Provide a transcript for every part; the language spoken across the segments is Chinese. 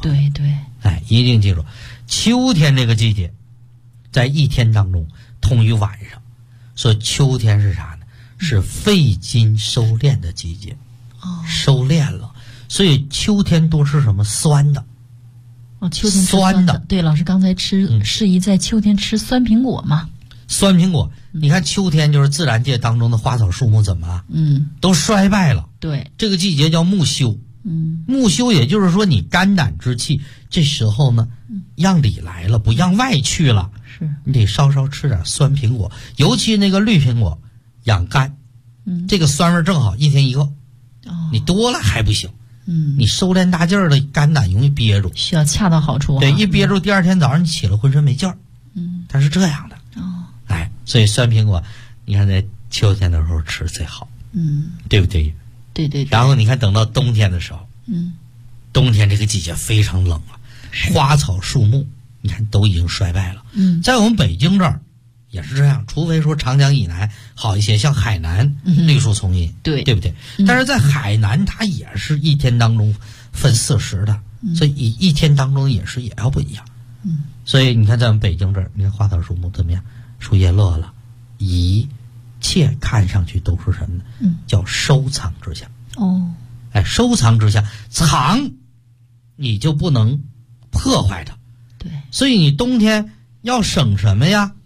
对对， 哎，一定记住，秋天这个季节，在一天当中同于晚上，说秋天是啥呢？是肺经收敛的季节，收敛了，所以秋天多吃什么酸的。 秋天吃酸的。对，老师刚才适宜在秋天吃酸苹果嘛。 酸苹果，你看秋天就是自然界当中的花草树木怎么了？都衰败了。 对， 这个季节叫木休。木休也就是说你肝胆之气这时候呢，让里来了，不让外去了。 是， 你得稍稍吃点酸苹果，尤其那个绿苹果，养肝。这个酸味正好，一天一个。你多了还不行。你收敛大劲儿的肝胆容易憋住， 需要恰到好处。 对，一憋住，第二天早上你起来浑身没劲儿。它是这样的。哎，所以酸苹果，你看在秋天的时候吃最好。对不对？ 对对。 然后你看等到冬天的时候，冬天这个季节非常冷啊，花草树木你看都已经衰败了。在我们北京这儿也是这样，除非说长江以南好一些，像海南绿树丛荫，对不对？但是在海南它也是一天当中分40的，所以一天当中也要不一样。所以你看在我们北京这儿，你看花草树木怎么样？树叶落了，一切看上去都是什么呢？叫收藏之象。哎，收藏之象，藏你就不能破坏它。 对， 所以你冬天要省什么呀？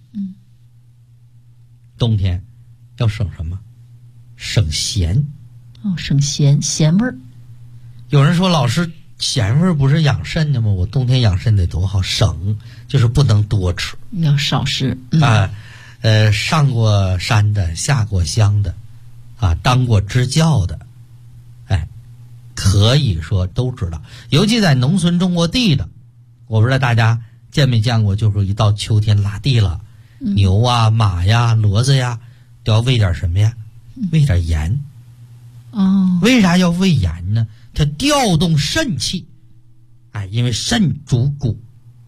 冬天要省什么？省咸。 省咸味儿。有人说老师，咸味儿不是养肾的吗？我冬天养肾得多好，省就是不能多吃， 要少吃。 上过山的，下过乡的，当过支教的，哎，可以说都知道。尤其在农村种过地的，我不知道大家见没见过，就是一到秋天拉地了，牛啊、马呀、骡子呀，都要喂点什么呀？喂点盐。为啥要喂盐呢？它调动肾气。哎，因为肾主骨，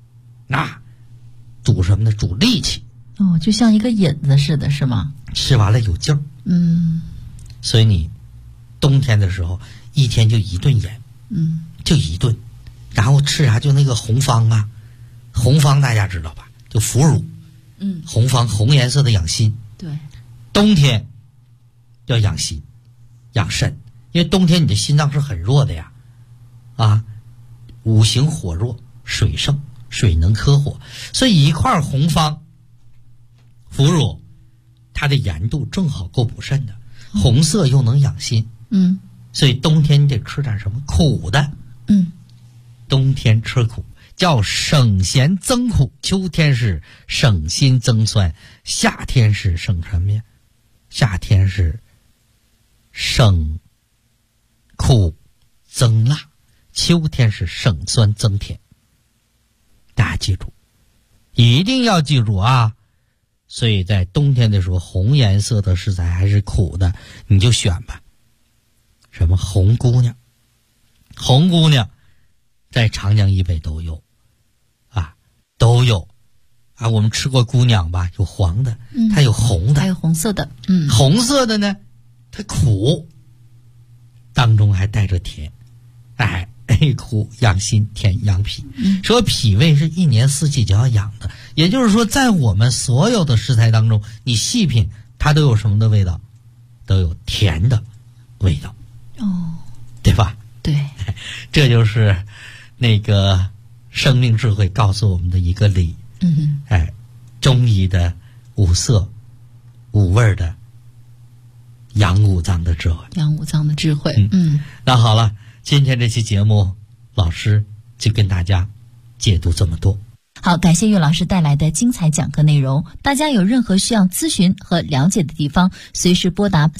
主什么呢？主力气。 就像一个引子似的，是吗？ 吃完了有劲儿。所以你冬天的时候一天就一顿盐，就一顿，然后吃啥？就那个红方啊，红方大家知道吧？就腐乳。红方红颜色的养心。 对， 冬天要养心养肾，因为冬天你的心脏是很弱的呀。五行火弱，水盛，水能克火，所以一块红方腐乳它的盐度正好够补肾的，红色又能养心。所以冬天你得吃点什么苦的。冬天吃苦叫省咸增苦，秋天是省心增酸，夏天是省什么呀？夏天是省苦增辣，秋天是省酸增甜。大家记住，一定要记住啊！所以在冬天的时候，红颜色的食材还是苦的，你就选吧。什么红姑娘？红姑娘在长江以北都有，都有。我们吃过姑娘吧？有黄的，它有红的， 还有红色的。 红色的呢，它苦，当中还带着甜。苦养心，甜养脾。说脾胃是一年四季就要养的，也就是说在我们所有的食材当中，你细品它都有什么的味道？都有甜的味道。对吧？ 对， 这就是那个生命智慧告诉我们的一个理。中医的五色五味的养五脏的智慧。那好了，今天这期节目老师就跟大家解读这么多。 好，感谢岳老师带来的精彩讲课内容。大家有任何需要咨询和了解的地方，随时拨打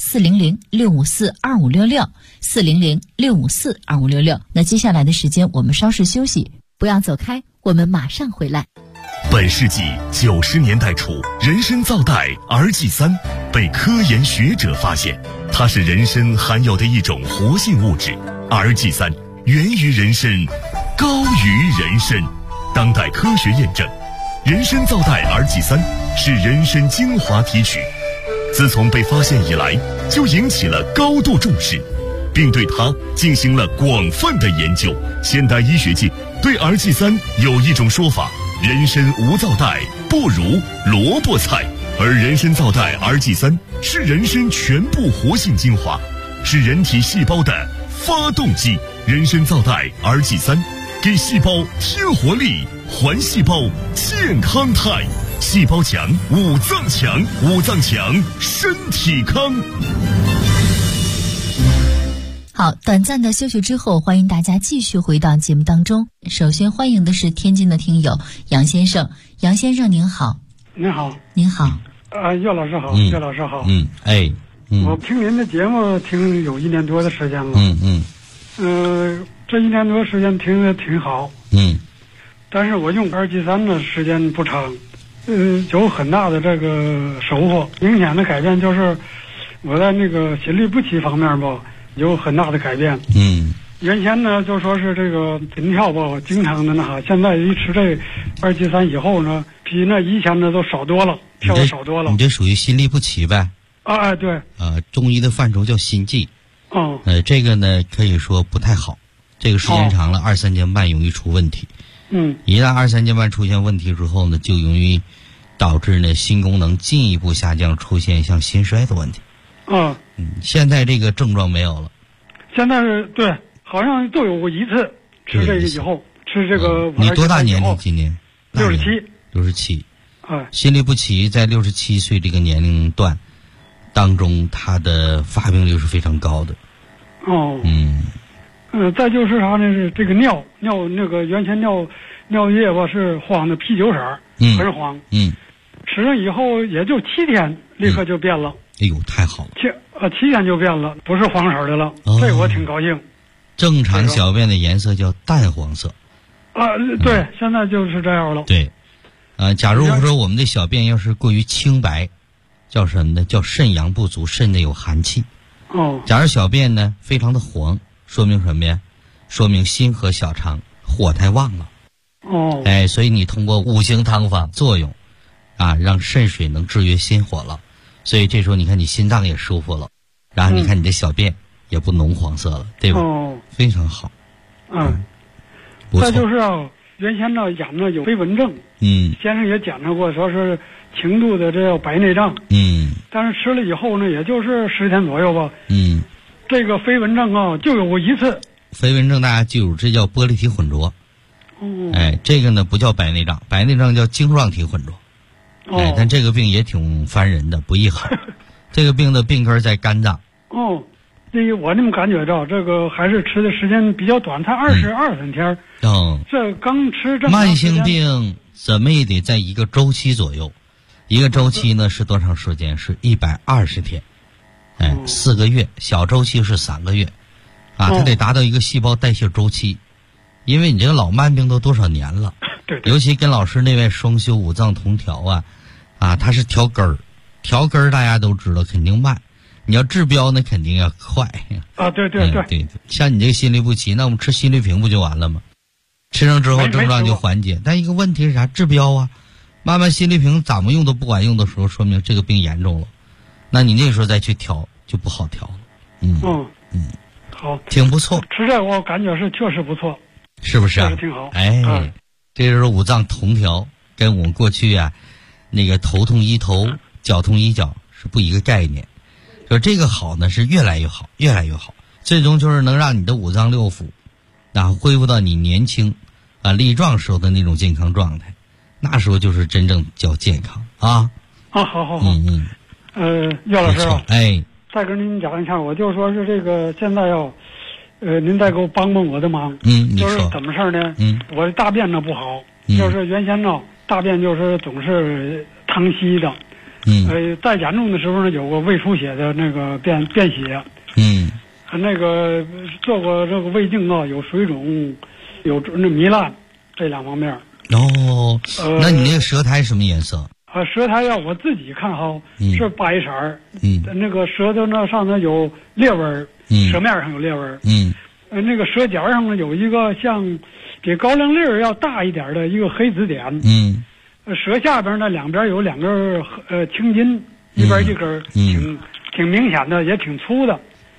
400-654-2566，400-654-2566。那接下来的时间我们稍事休息，不要走开，我们马上回来。 本世纪90年代初，人参皂苷儿祭三被科研学者发现，它是人参含有的一种活性物质。儿祭三源于人参，高于人参。当代科学验证，人参皂苷儿祭三是人参精华提取，自从被发现以来就引起了高度重视。 并对它进行了广泛的研究。现代医学界对儿剂三有一种说法：人参无皂带，不如萝卜菜。而人参皂带儿剂三是人参全部活性精华，是人体细胞的发动机。人参皂带儿剂三给细胞添活力，还细胞健康态。细胞强，五脏强，五脏强，身体康。 好，短暂的休息之后，欢迎大家继续回到节目当中。首先欢迎的是天津的听友杨先生，杨先生您好。 您好。 您好。 岳老师好。岳老师好。我听您的节目听有1年多的时间了。这1年多时间听得挺好。但是我用儿剂三的时间不长。有很大的这个收获，明显的改变就是我在那个心律不齐方面吧有很大的改变。原先呢就说是这个心跳吧经常的现在一吃这儿剂三以后呢，比那以前呢都少多了，跳的少多了。 你这属于心律不齐呗？ 对。 中医的范畴叫心悸。这个呢可以说不太好，这个时间长了2-3年半容易出问题。一旦2-3年半出现问题之后呢，就容易导致呢心功能进一步下降，出现像心衰的问题。现在这个症状没有了。现在是对，好像都有过一次吃这个以后，吃这个。 你多大年龄？今年 67。 67。心律不齐在67岁这个年龄段当中，它的发病率是非常高的。 再就是啥呢？是这个尿那个原先尿液吧是黄的啤酒色，很黄。吃上以后也就7天，立刻就变了。 哎呦，太好了 ！7天就变了，不是黄色的了。这我挺高兴。 正常小便的颜色叫淡黄色。 对，现在就是这样了。 对，假如说我们的小便要是过于清白，叫什么呢？叫肾阳不足，肾内有寒气。假如小便呢非常的黄，说明什么呀？说明心和小肠火太旺了。所以你通过5行汤方作用，让肾水能制约心火了，所以这时候你看你心脏也舒服了，然后你看你的小便也不浓黄色了，对吧？非常好。 再就是原先呢眼呢有飞蚊症，先生也检查过，说是轻度的这叫白内障，但是吃了以后呢，也就是10天左右吧，这个飞蚊症就有过一次。 飞蚊症大家记住，这叫玻璃体混浊。这个呢不叫白内障，白内障叫晶状体混浊。但这个病也挺烦人的，不易好。这个病的病根在肝脏。 我那么感觉到这个还是吃的时间比较短，才22-23天。这刚吃这慢性病怎么也得在一个周期左右，一个周期呢是多长时间？是120天。4个月，小周期是3个月。它得达到一个细胞代谢周期。因为你这个老慢病都多少年了。 对。 尤其跟老师那位双修五脏同调它是调根儿，调根儿大家都知道肯定慢，你要治标呢肯定要快。对。像你这个心律不齐，那我们吃心律平不就完了吗？吃上之后症状就缓解。但一个问题是啥？治标慢慢心律平怎么用都不管用的时候，说明这个病严重了。那你那时候再去调就不好调了。 好， 挺不错。 吃这我感觉是确实不错， 是不是确实挺好。 这就是五脏同调，跟我们过去那个头痛医头，脚痛医脚是不一个概念。说这个好呢是越来越好，越来越好，最终就是能让你的五脏六腑恢复到你年轻力壮时候的那种健康状态，那时候就是真正叫健康。好。岳老师再跟您讲一下，我就说是这个现在您再给我帮我的忙。就是怎么事呢？我的大便呢不好，就是原先大便就是总是淌稀的。在严重的时候呢，有过胃出血的那个便血。那个做过这个胃镜有水肿，有那糜烂，这2方面。 那你那个舌苔什么颜色？ 舌苔我自己看是白色儿。那个舌头呢上头有裂纹，舌面上有裂纹。那个舌尖上呢有一个像比高粱粒要大一点的一个黑紫点。舌下边呢两边有2根青筋，一边一根，挺明显的，也挺粗的。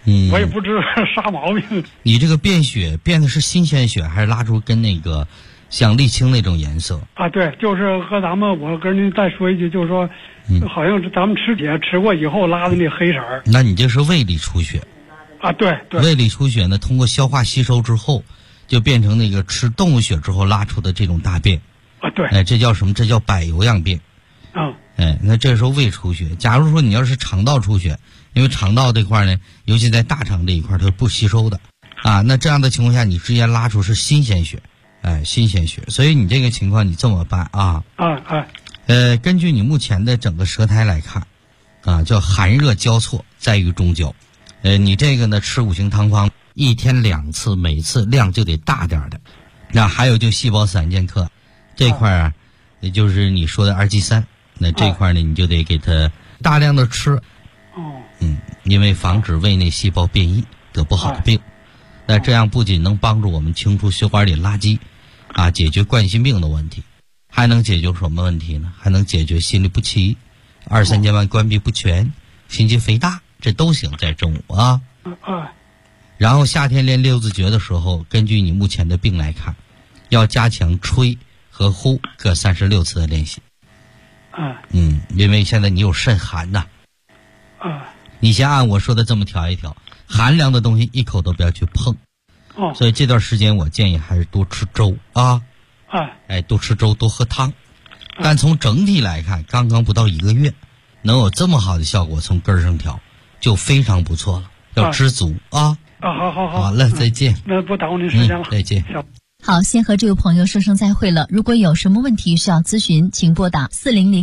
我也不知道啥毛病。 你这个便血便的是新鲜血，还是拉出跟那个像沥青那种颜色？ 啊，对，就是和我跟您再说一句，就是说，好像是咱们吃铁吃过以后拉的那黑色儿。 那你这是胃里出血。 啊，对。 胃里出血呢，通过消化吸收之后，就变成那个吃动物血之后拉出的这种大便。 啊，对。 哎，这叫什么？这叫柏油样便。哎，那这时候胃出血。假如说你要是肠道出血，因为肠道这块呢，尤其在大肠这一块它是不吸收的啊。那这样的情况下，你直接拉出是新鲜血，哎，新鲜血。所以你这个情况你这么办啊？根据你目前的整个舌苔来看，啊，叫寒热交错，在于中焦。你这个呢，吃五行汤方1天2次，每次量就得大点的。那还有就细胞散健克这块啊，也就是你说的2G3。那这块呢，你就得给它大量的吃，因为防止胃内细胞变异得不好的病。那这样不仅能帮助我们清除血管里垃圾，啊，解决冠心病的问题，还能解决什么问题呢？还能解决心律不齐、2、3节瓣关闭不全、心肌肥大，这都行，在中午啊。然后夏天练六字诀的时候，根据你目前的病来看，要加强吹和呼各36次的练习。因为现在你有肾寒呐。你先按我说的这么调一调，寒凉的东西一口都不要去碰。所以这段时间我建议还是多吃粥啊。多吃粥，多喝汤。但从整体来看，刚刚不到1个月，能有这么好的效果，从根儿上调就非常不错了。要知足啊。 好。 好了，再见。 那不耽误您时间了。 再见。 好，先和这位朋友说声再会了。如果有什么问题需要咨询，请拨打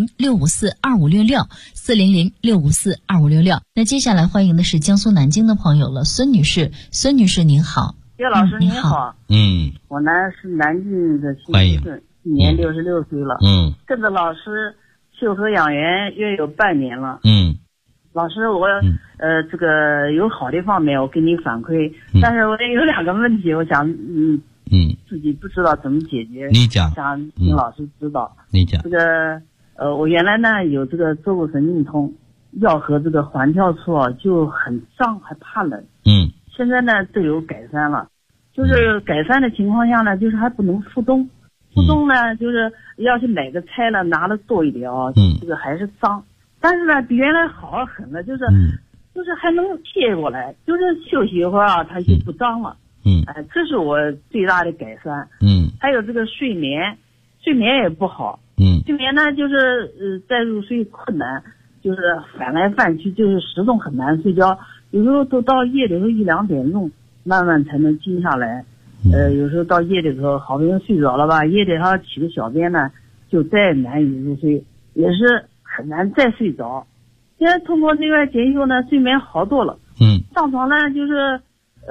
400-654-2566，400-654-2566。那接下来欢迎的是江苏南京的朋友了，孙女士。孙女士您好。 叶老师您好。我呢是南京的新村，今年66岁了。跟着老师修和养元约有半年了。老师，我这个有好的方面我给你反馈，但是我也有2个问题，我想自己不知道怎么解决， 你讲， 想请老师指导。 你讲这个我原来呢有这个坐骨神经痛，腰和这个环跳处就很胀，还怕冷。现在呢都有改善了，就是改善的情况下呢，就是还不能复动。复动呢，就是要去买个菜了，拿的多一点这个还是脏，但是呢比原来好很了，就是还能贴过来，就是休息一会儿它就不胀了。这是我最大的改善。还有这个睡眠也不好。睡眠呢，就是再入睡困难，就是翻来翻去，就是始终很难睡觉。有时候都到夜里头1、2点钟，慢慢才能静下来。有时候到夜里头好不容易睡着了吧，夜里头起个小便呢，就再难以入睡，也是很难再睡着。现在通过内外检修呢，睡眠好多了。上床呢就是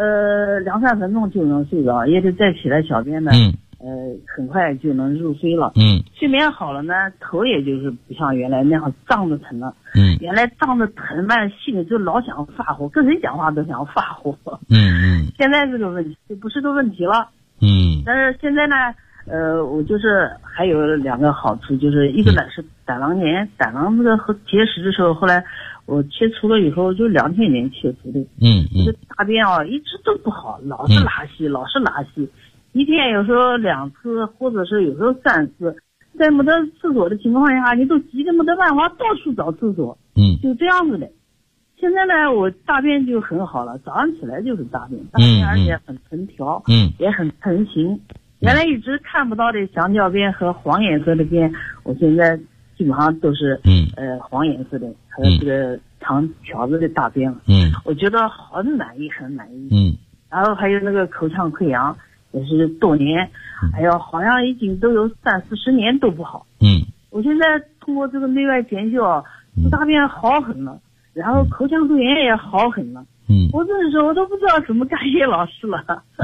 2、3分钟就能睡着，也得再起来小便呢，很快就能入睡了。睡眠好了呢，头也就是不像原来那样胀着疼了。原来胀着疼嘛，心里就老想发火，跟谁讲话都想发火。现在这个问题就不是个问题了。但是现在呢，我就是还有2个好处，就是一个呢是胆囊炎，胆囊这个结石的时候，后来我切除了以后，就2000年切除的。这大便一直都不好，老是拉稀，一天有时候2次，或者是有时候3次，在没得厕所的情况下，你都急得没得办法，到处找厕所。就这样子的。现在呢，我大便就很好了，早上起来就是大便，而且很成条，也很成型。原来一直看不到的香蕉便和黄颜色的便，我现在基本上都是黄颜色的，还有这个长条子的大便了。我觉得很满意。然后还有那个口腔溃疡，也是多年，好像已经都有30、40年都不好。我现在通过这个内外检修，大便好很了，然后口腔溃疡也好很了。我真是我都不知道怎么感谢老师了。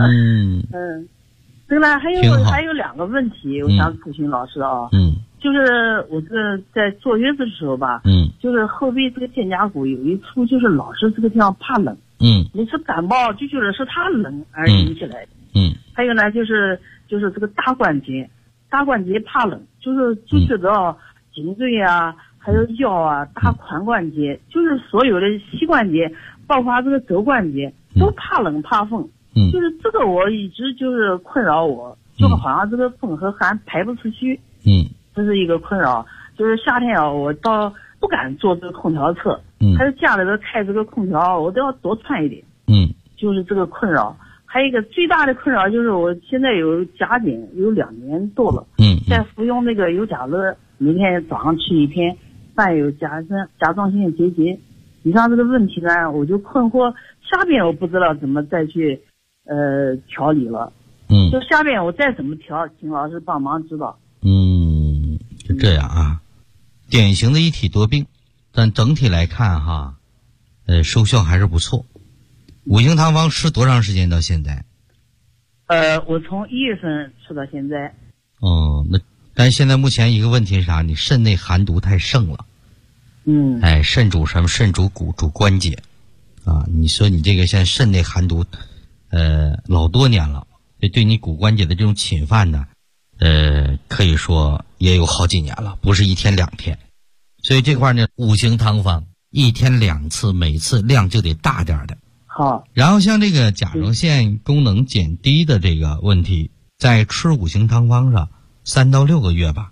对了，还有2个问题，我想咨询老师啊。就是我这在坐月子的时候吧，就是后背这个肩胛骨有一处，就是老是这个地方怕冷。每次感冒就觉得是它冷而引起来的。还有呢，就是这个大关节怕冷，就觉得颈椎啊，还有腰啊、大髋关节，就是所有的膝关节包括这个肘关节都怕冷怕风。就是这个我一直就是困扰我，就好像这个风和寒排不出去。这是一个困扰。就是夏天啊，我倒不敢坐这个空调车。还是家里边开这个空调，我都要多穿一点。就是这个困扰。还有一个最大的困扰就是我现在有甲减有2年多了。在服用那个尤加乐，每天早上吃1片，伴有甲状腺结节。以上这个问题呢，我就困惑，下边我不知道怎么再去调理了。就下边我再怎么调，请老师帮忙指导。 是这样啊，典型的一体多病，但整体来看哈，收效还是不错。五行汤方吃多长时间到现在？ 我从1月份吃到现在。 那但现在目前一个问题是啥？你肾内寒毒太盛了。肾主什么？肾主骨，主关节啊。你说你这个现在肾内寒毒，老多年了，对你骨关节的这种侵犯呢，可以说也有好几年了，不是1天2天。所以这块呢，五行汤方1天2次，每次量就得大点的。 好。 然后像这个甲状腺功能减低的这个问题，在吃五行汤方上3到6个月吧。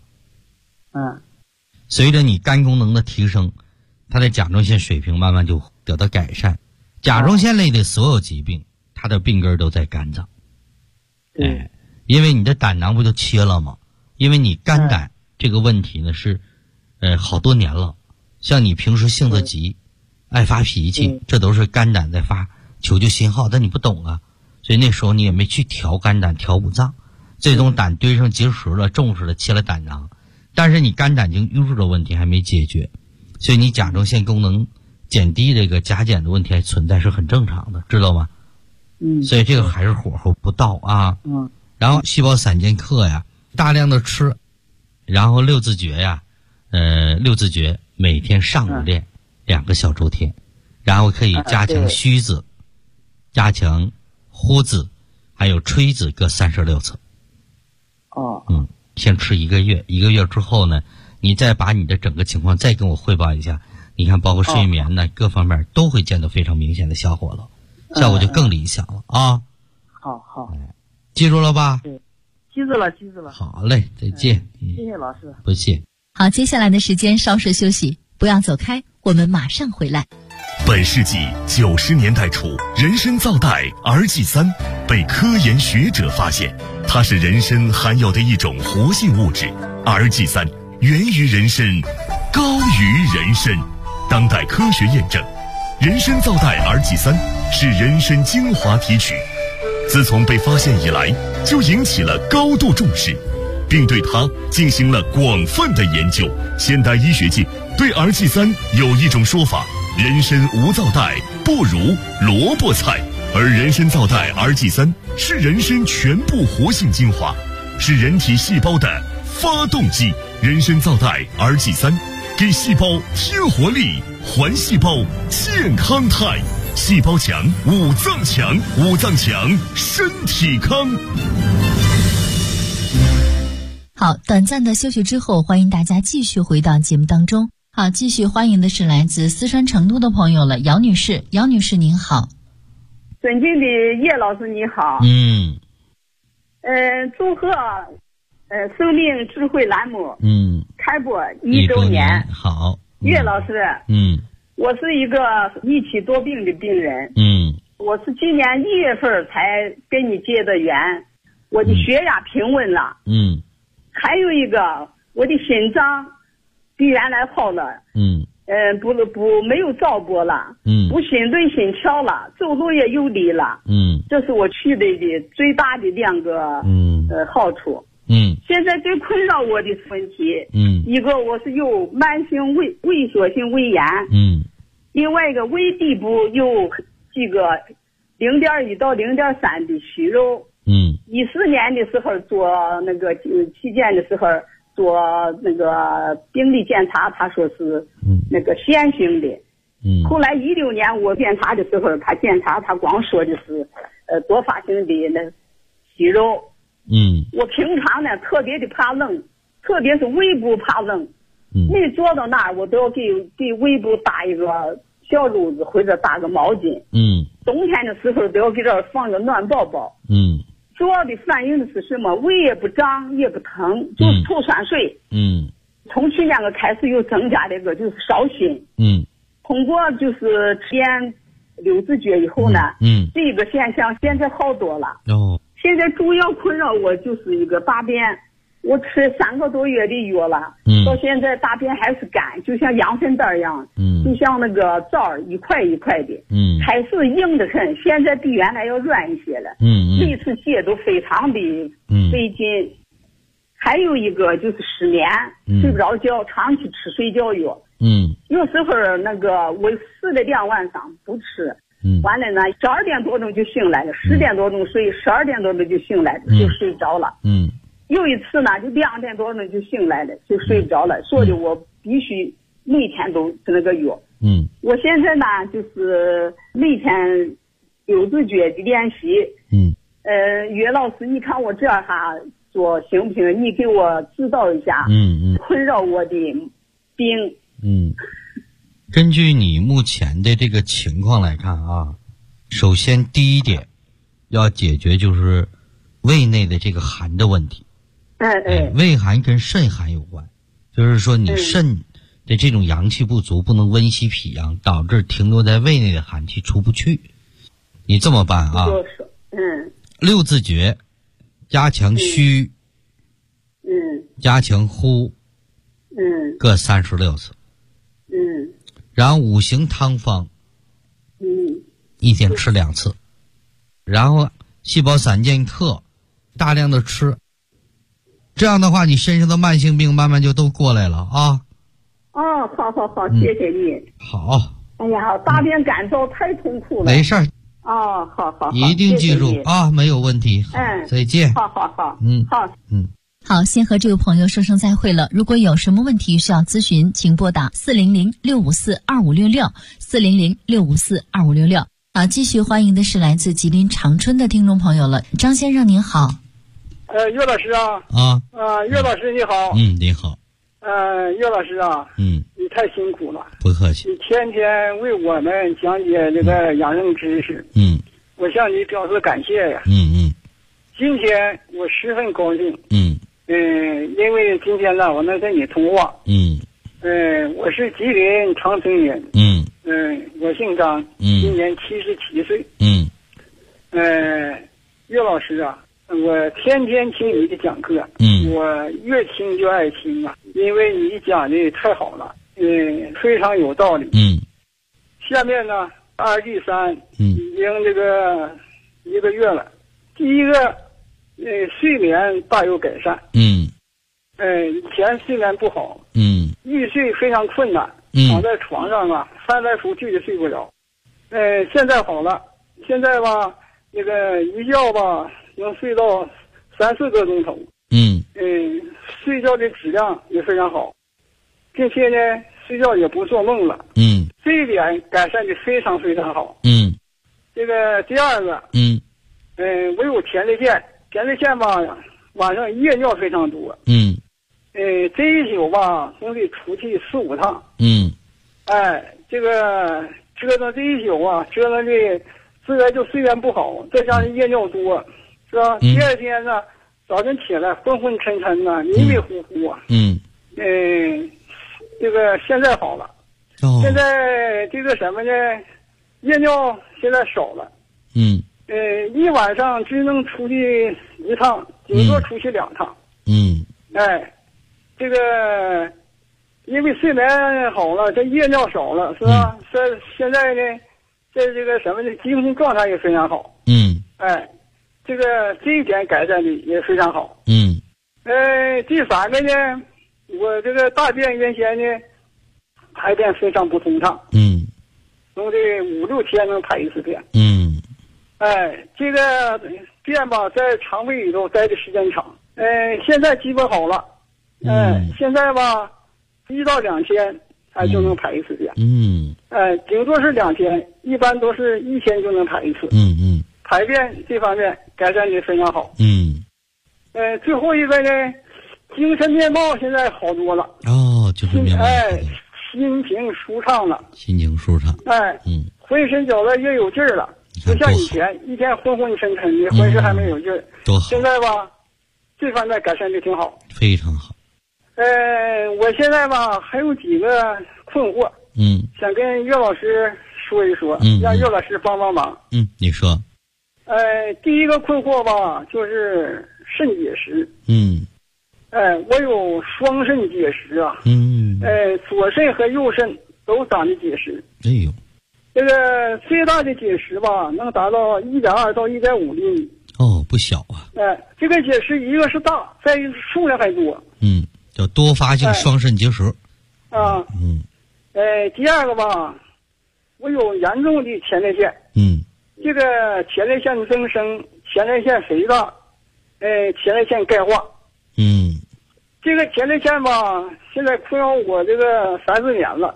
随着你肝功能的提升，它的甲状腺水平慢慢就得到改善。甲状腺类的所有疾病，它的病根都在肝脏。因为你的胆囊不就切了吗？因为你肝胆这个问题呢是好多年了。像你平时性子急，爱发脾气，这都是肝胆在发求救信号，但你不懂啊，所以那时候你也没去调肝胆调五脏，最终胆堆上结石了，重视了，切了胆囊，但是你肝胆经淤住的问题还没解决，所以你甲状腺功能减低这个甲减的问题还存在，是很正常的，知道吗？所以这个还是火候不到啊。然后细胞散健克呀，大量的吃，然后六字诀呀，六字诀每天上午练2个小周天，然后可以加强虚子，加强呼子，还有吹子各36次。先吃1个月，1个月之后呢，你再把你的整个情况再跟我汇报一下，你看包括睡眠呢，各方面都会见到非常明显的效果了，效果就更理想了啊。 好， 记住了吧？ 对，记住了。 好嘞，再见。 谢谢老师。 不谢。 好，接下来的时间稍事休息，不要走开，我们马上回来。 本世纪90年代初，人参皂苷儿祭3被科研学者发现，它是人参含有的一种活性物质。儿祭3源于人参，高于人参。当代科学验证，人参皂苷儿祭3是人参精华提取，自从被发现以来，就引起了高度重视，并对它进行了广泛的研究。现代医学界对儿祭3有一种说法：人参无皂苷不如萝卜菜，而人参皂苷儿祭3是人参全部活性精华，是人体细胞的发动机。人参皂苷儿祭3给细胞添活力，还细胞健康态。细胞强，五脏强，五脏强，身体康。 好，短暂的休息之后，欢迎大家继续回到节目当中。好，继续欢迎的是来自四川成都的朋友了，姚女士。姚女士您好。 尊敬的叶老师你好。祝贺生命智慧栏目开播1周年。 好， 叶老师。我是一个一体多病的病人。我是今年1月份才跟你结的缘，我的血压平稳了。还有一个，我的心脏比原来好了。没有躁波了。不心顿心跳了，走路也有力了。这是我取得的最大的2个好处。现在最困扰我的问题，一个我是有慢性萎缩性胃炎。另外一个胃底部有几个0.1到0.3的息肉。14年的时候做那个体检的时候做那个病理检查，他说是那个线性的。后来16年我检查的时候，他检查他光说的是多发性的那息肉。我平常呢特别的怕冷，特别是胃部怕冷。没坐到那儿，我都要给胃部打一个小褥子或者搭个毛巾。冬天的时候都要给这儿放个暖宝宝。主要的反映的是什么？胃也不胀也不疼，就是吐酸水。从去年开始又增加了一个就是烧心。通过就是吃点六字诀以后呢，这个现象现在好多了。现在主要困扰我就是一个大便，我吃3个多月的药了，到现在大便还是干，就像羊粪蛋一样，就像那个枣一块一块的，开始硬得很，现在比原来要软一些了。每次解都非常的费劲。还有一个就是失眠，睡不着觉，长期吃睡觉药。有时候我试了2晚上不吃，完了呢12点多钟就醒来了，10点多钟睡，12点多钟就醒来了，就睡着了。有一次呢就2点多钟就醒来了，就睡不着了，所以我必须每天都吃那个药。我现在呢就是每天六字诀的练习。岳老师，你看我这样做行不行？你给我指导一下。困扰我的病。 根据你目前的这个情况来看啊，首先第一点要解决就是胃内的这个寒的问题。胃寒跟肾寒有关，就是说你肾的这种阳气不足，不能温习脾阳，导致停留在胃内的寒气出不去。你这么办啊？6字诀，加强虚，加强呼，各36次。然后5行汤方，一天吃2次，然后细胞散健克，大量的吃，这样的话你身上的慢性病慢慢就都过来了啊。 好，谢谢你。 好。 哎呀，大便干燥太痛苦了。 没事儿。 好， 一定记住啊，没有问题。再见。 好。 好，先和这位朋友说声再会了。如果有什么问题需要咨询，请拨打400-654-2566，400-654-2566。好，继续欢迎的是来自吉林长春的听众朋友了，张先生您好。 岳老师啊。岳老师你好。 你好。 岳老师啊。你太辛苦了。 不客气。 你天天为我们讲解这个养生知识。我向你表示感谢呀。今天我十分高兴。因为今天呢，我能跟你通话。我是吉林长春人。我姓张。今年77岁。岳老师啊，我天天听你的讲课。我越听就爱听啊，因为你讲的太好了。非常有道理。下面呢，2D3已经这个1个月了。第一个，睡眠大有改善。以前睡眠不好。欲睡非常困难。躺在床上翻来覆去的睡不着。现在好了，现在吧，那个一觉吧能睡到3-4个钟头。睡觉的质量也非常好，并且呢，睡觉也不做梦了。这一点改善的非常非常好。这个第二个，我有前列腺吧，晚上夜尿非常多。这一宿吧，总得出去4-5趟。这个折腾这一宿啊，折腾的自然就睡眠不好，再加上夜尿多，是吧？第二天呢，早晨起来昏昏沉沉的，迷迷糊糊啊。这个现在好了。现在这个什么呢？夜尿现在少了。一晚上只能出去1趟，顶多出去2趟。这个因为睡眠好了，这夜尿少了，是吧？现在呢，在这个什么呢，精神状态也非常好。这一点改善的也非常好。第3个呢，我这个大便原先呢排便非常不通畅。总得5-6天能排1次便。这个便吧，在肠胃里头待的时间长。现在基本好了。现在吧，1到2天才就能排1次便。顶多是2天，一般都是1天就能排1次。排便这方面改善的非常好。最后一个呢，精神面貌现在好多了。 精神面貌。 心情舒畅了。 心情舒畅。 哎，浑身觉得越有劲儿了，不像以前一天昏昏沉沉的，浑身还没有劲儿。 多好。 现在吧，这方面改善的挺好。 非常好。 我现在吧还有几个困惑，想跟岳老师说一说，让岳老师帮帮忙。 你说。 第一个困惑吧，就是肾结石。我有双肾结石啊。左肾和右肾都长的结石。 哎呦， 这个最大的结石吧，能达到1.2到1.5厘米。 哦，不小啊。 这个结石一个是大，再一个数量还多。 叫多发性双肾结石。 第二个吧，我有严重的前列腺。这个前列腺增生、前列腺肥大，前列腺钙化。这个前列腺吧，现在困扰我这个3-4年了。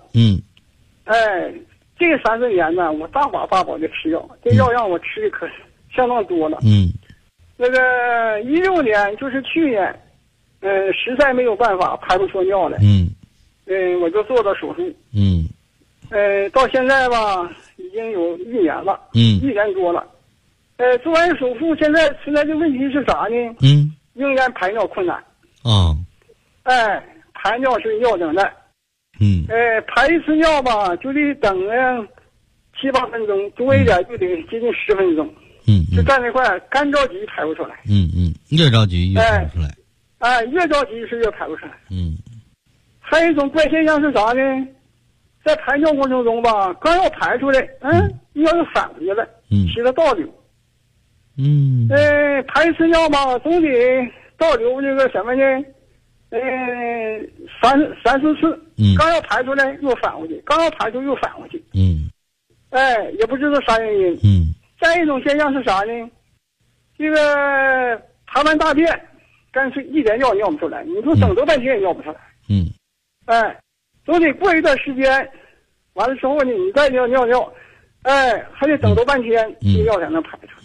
这个3-4年呢，我大把的吃药，这药让我吃的可相当多了。那个16年，就是去年，实在没有办法排不出尿来。我就做了手术。到现在吧，已经有1年了。1年多了。做完手术，现在存在的问题是啥呢？仍然排尿困难。排尿是尿等待。排一次尿吧，就得等7-8分钟，多一点就得接近10分钟。就站那块，干着急排不出来。 越着急越排不出来。 越着急是越排不出来。还有一种怪现象是啥呢？在排尿过程中吧，刚要排出来，尿又反回去了，起了倒流。排一次尿吧，总得倒流这个什么呢？3-4次。刚要排出来又返回去，刚要排出又返回去。也不知道啥原因。再一种现象是啥呢？这个排完大便，干脆一点尿不出来，你说等多半天也尿不出来。总得过一段时间，完了之后呢，你再尿，还得等多半天，这尿才能排出。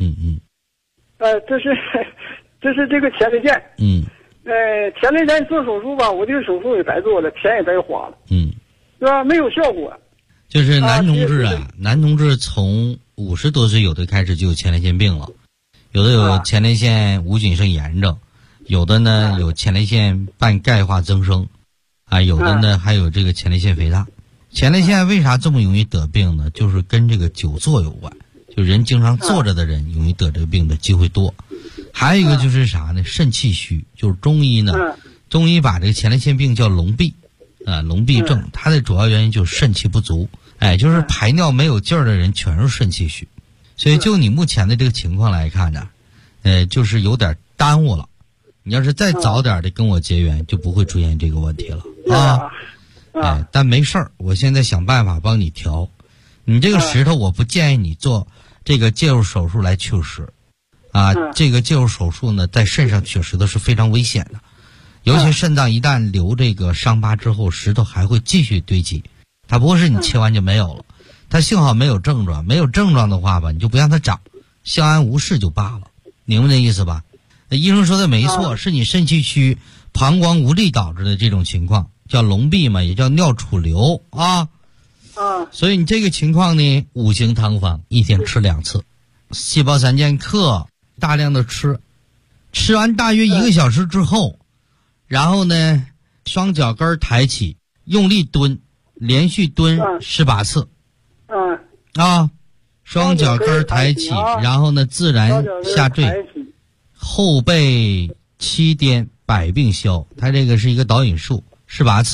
这是这个前列腺。前列腺做手术吧，我这个手术也白做了，钱也白花了。是吧？没有效果。 就是男同志男同志从50多岁有的开始就有前列腺病了，有的有前列腺无菌性炎症，有的呢有前列腺半钙化增生，有的呢还有这个前列腺肥大。前列腺为啥这么容易得病呢？就是跟这个久坐有关，就人经常坐着的人容易得这个病的机会多。还有一个就是啥呢？肾气虚，就是中医把这个前列腺病叫痨痹，痨痹症，它的主要原因就是肾气不足。就是排尿没有劲儿的人全是肾气虚，所以就你目前的这个情况来看呢，就是有点耽误了。你要是再早点的跟我结缘，就不会出现这个问题了但没事儿，我现在想办法帮你调。你这个石头，我不建议你做这个介入手术来取石，这个介入手术呢，在肾上取石头是非常危险的，尤其肾脏一旦留这个伤疤之后，石头还会继续堆积。它不是你切完就没有了，它幸好没有症状，没有症状的话吧，你就不让它长，相安无事就罢了，明白这意思吧？那医生说的没错，是你肾气虚、膀胱无力导致的这种情况，叫痨痹嘛，也叫尿储留所以你这个情况呢，5行汤方一天吃2次，细胞3剑克，大量的吃完大约1个小时之后，然后呢，双脚跟抬起，用力蹲。连续蹲18次，双脚跟抬起，然后呢自然下坠，后背7颠百病消，它这个是一个导引术，18次。